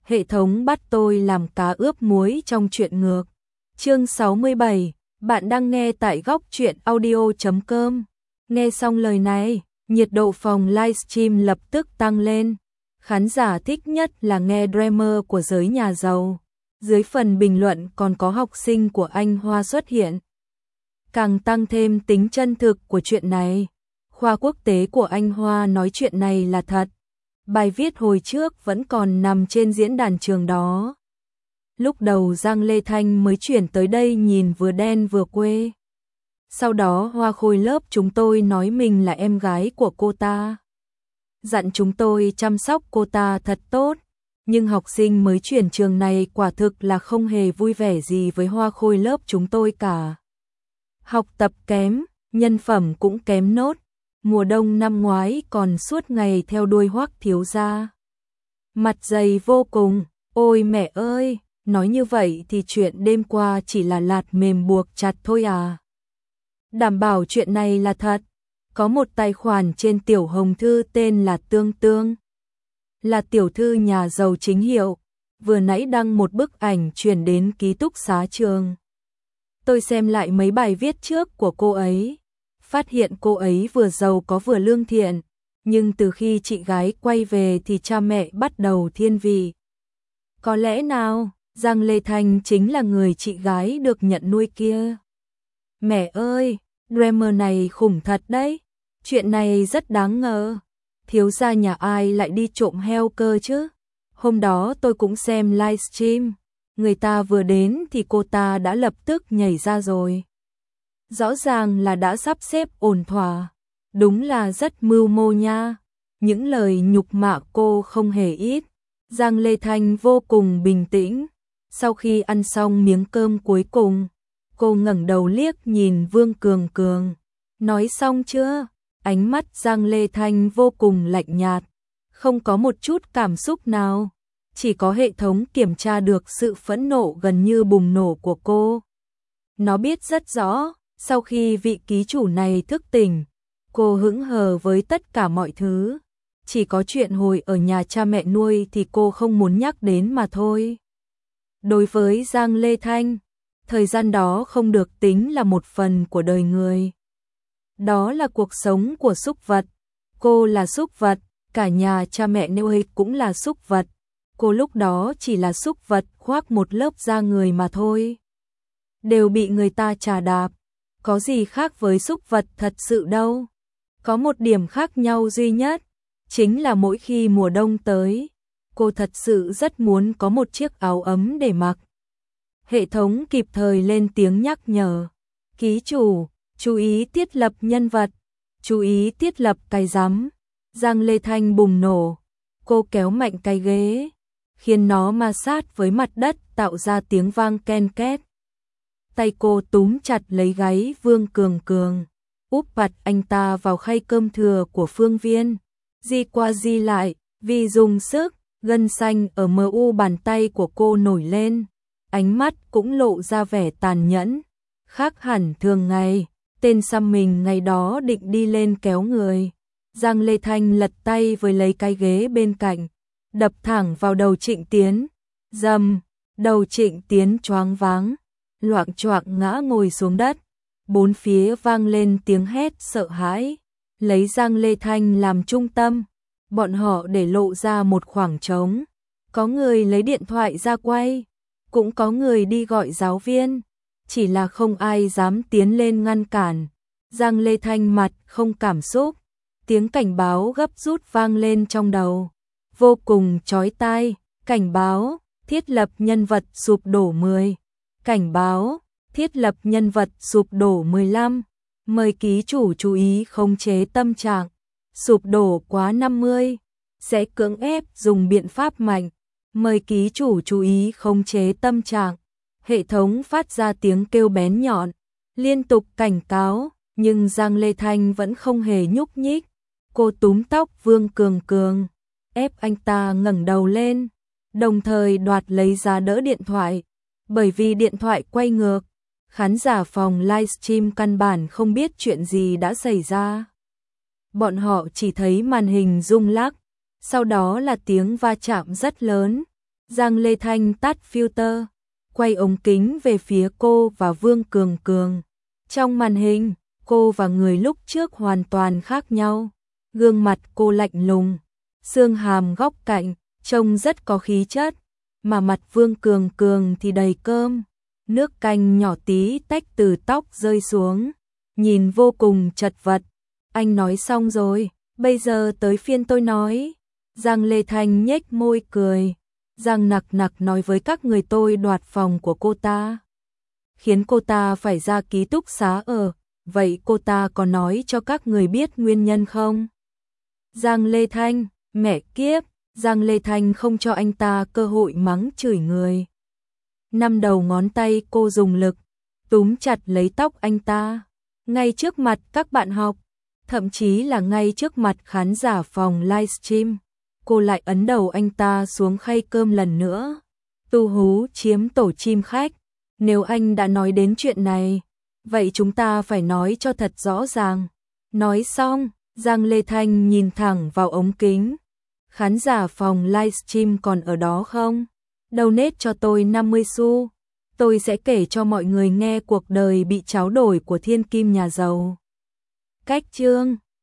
hệ thống bắt tôi làm cá ướp muối trong truyện ngược. Chương 67, bạn đang nghe tại góc truyện audio.com. Nghe xong lời này, nhiệt độ phòng livestream lập tức tăng lên. Khán giả thích nhất là nghe drama của giới nhà giàu. Dưới phần bình luận còn có học sinh của anh Hoa xuất hiện. Càng tăng thêm tính chân thực của chuyện này. Khoa quốc tế của anh Hoa nói chuyện này là thật. Bài viết hồi trước vẫn còn nằm trên diễn đàn trường đó. Lúc đầu Giang Lê Thanh mới chuyển tới đây nhìn vừa đen vừa quê. Sau đó Hoa Khôi lớp chúng tôi nói mình là em gái của cô ta. Dặn chúng tôi chăm sóc cô ta thật tốt. Nhưng học sinh mới chuyển trường này quả thực là không hề vui vẻ gì với Hoa Khôi lớp chúng tôi cả. Học tập kém, nhân phẩm cũng kém nốt. Mùa đông năm ngoái còn suốt ngày theo đuôi Hoắc thiếu gia. Mặt dày vô cùng, ôi mẹ ơi, nói như vậy thì chuyện đêm qua chỉ là lạt mềm buộc chặt thôi à. Đảm bảo chuyện này là thật. Có một tài khoản trên Tiểu Hồng Thư tên là Tương Tương. Là tiểu thư nhà giàu chính hiệu, vừa nãy đăng một bức ảnh chuyển đến ký túc xá trường. Tôi xem lại mấy bài viết trước của cô ấy, phát hiện cô ấy vừa giàu có vừa lương thiện, nhưng từ khi chị gái quay về thì cha mẹ bắt đầu thiên vị. Có lẽ nào, Giang Lê Thanh chính là người chị gái được nhận nuôi kia. Mẹ ơi, drama này khủng thật đấy, chuyện này rất đáng ngờ. Thiếu gia nhà ai lại đi trộm heo cơ chứ? Hôm đó tôi cũng xem livestream, người ta vừa đến thì cô ta đã lập tức nhảy ra rồi. Rõ ràng là đã sắp xếp ổn thỏa, đúng là rất mưu mô nha. Những lời nhục mạ cô không hề ít. Giang Lê Thanh vô cùng bình tĩnh. Sau khi ăn xong miếng cơm cuối cùng, cô ngẩng đầu liếc nhìn Vương Cường Cường. Nói xong chưa? Ánh mắt Giang Lê Thanh vô cùng lạnh nhạt, không có một chút cảm xúc nào, chỉ có hệ thống kiểm tra được sự phẫn nộ gần như bùng nổ của cô. Nó biết rất rõ, sau khi vị ký chủ này thức tỉnh, cô hững hờ với tất cả mọi thứ, chỉ có chuyện hồi ở nhà cha mẹ nuôi thì cô không muốn nhắc đến mà thôi. Đối với Giang Lê Thanh, thời gian đó không được tính là một phần của đời người. Đó là cuộc sống của súc vật. Cô là súc vật, cả nhà cha mẹ nuôi cũng là súc vật. Cô lúc đó chỉ là súc vật khoác một lớp da người mà thôi. Đều bị người ta chà đạp. Có gì khác với súc vật thật sự đâu. Có một điểm khác nhau duy nhất, chính là mỗi khi mùa đông tới, cô thật sự rất muốn có một chiếc áo ấm để mặc. Hệ thống kịp thời lên tiếng nhắc nhở. Ký chủ, chú ý thiết lập nhân vật, chú ý thiết lập cái rắm. Giang Lê Thanh bùng nổ, cô kéo mạnh cái ghế, khiến nó ma sát với mặt đất tạo ra tiếng vang ken két. Tay cô túm chặt lấy gáy Vương Cường Cường, úp vặt anh ta vào khay cơm thừa của Phương Viên. Di qua di lại, vì dùng sức, gân xanh ở mu bàn tay của cô nổi lên, ánh mắt cũng lộ ra vẻ tàn nhẫn, khác hẳn thường ngày. Tên xăm mình ngày đó định đi lên kéo người. Giang Lê Thanh lật tay với lấy cái ghế bên cạnh, đập thẳng vào đầu Trịnh Tiến. Dầm, đầu Trịnh Tiến choáng váng, loạng choạng ngã ngồi xuống đất. Bốn phía vang lên tiếng hét sợ hãi. Lấy Giang Lê Thanh làm trung tâm, bọn họ để lộ ra một khoảng trống. Có người lấy điện thoại ra quay, cũng có người đi gọi giáo viên. Chỉ là không ai dám tiến lên ngăn cản. Giang Lê Thanh mặt không cảm xúc, tiếng cảnh báo gấp rút vang lên trong đầu, vô cùng chói tai. Cảnh báo, thiết lập nhân vật sụp đổ 10. Cảnh báo, thiết lập nhân vật sụp đổ 15. Mời ký chủ chú ý khống chế tâm trạng. Sụp đổ quá 50, sẽ cưỡng ép dùng biện pháp mạnh. Mời ký chủ chú ý khống chế tâm trạng. Hệ thống phát ra tiếng kêu bén nhọn, liên tục cảnh cáo, nhưng Giang Lê Thanh vẫn không hề nhúc nhích. Cô túm tóc Vương Cường Cường, ép anh ta ngẩng đầu lên, đồng thời đoạt lấy giá đỡ điện thoại. Bởi vì điện thoại quay ngược, khán giả phòng livestream căn bản không biết chuyện gì đã xảy ra. Bọn họ chỉ thấy màn hình rung lắc, sau đó là tiếng va chạm rất lớn. Giang Lê Thanh tắt filter, quay ống kính về phía cô và Vương Cường Cường. Trong màn hình, cô và người lúc trước hoàn toàn khác nhau. Gương mặt cô lạnh lùng, xương hàm góc cạnh, trông rất có khí chất, mà mặt Vương Cường Cường thì đầy cơm. Nước canh nhỏ tí tách từ tóc rơi xuống, nhìn vô cùng chật vật. Anh nói xong rồi, bây giờ tới phiên tôi nói. Giang Lê Thanh nhếch môi cười. Giang nặc nặc nói với các người tôi đoạt phòng của cô ta, khiến cô ta phải ra ký túc xá ở. Vậy cô ta có nói cho các người biết nguyên nhân không? Giang Lê Thanh, mẹ kiếp, Giang Lê Thanh không cho anh ta cơ hội mắng chửi người. Năm đầu ngón tay cô dùng lực, túm chặt lấy tóc anh ta, ngay trước mặt các bạn học, thậm chí là ngay trước mặt khán giả phòng livestream. Cô lại ấn đầu anh ta xuống khay cơm lần nữa. Tu hú chiếm tổ chim khách, nếu anh đã nói đến chuyện này, vậy chúng ta phải nói cho thật rõ ràng. Nói xong, Giang Lê Thanh nhìn thẳng vào ống kính. Khán giả phòng livestream còn ở đó không? Donate cho tôi 50 xu. Tôi sẽ kể cho mọi người nghe cuộc đời bị tráo đổi của thiên kim nhà giàu. Cách chương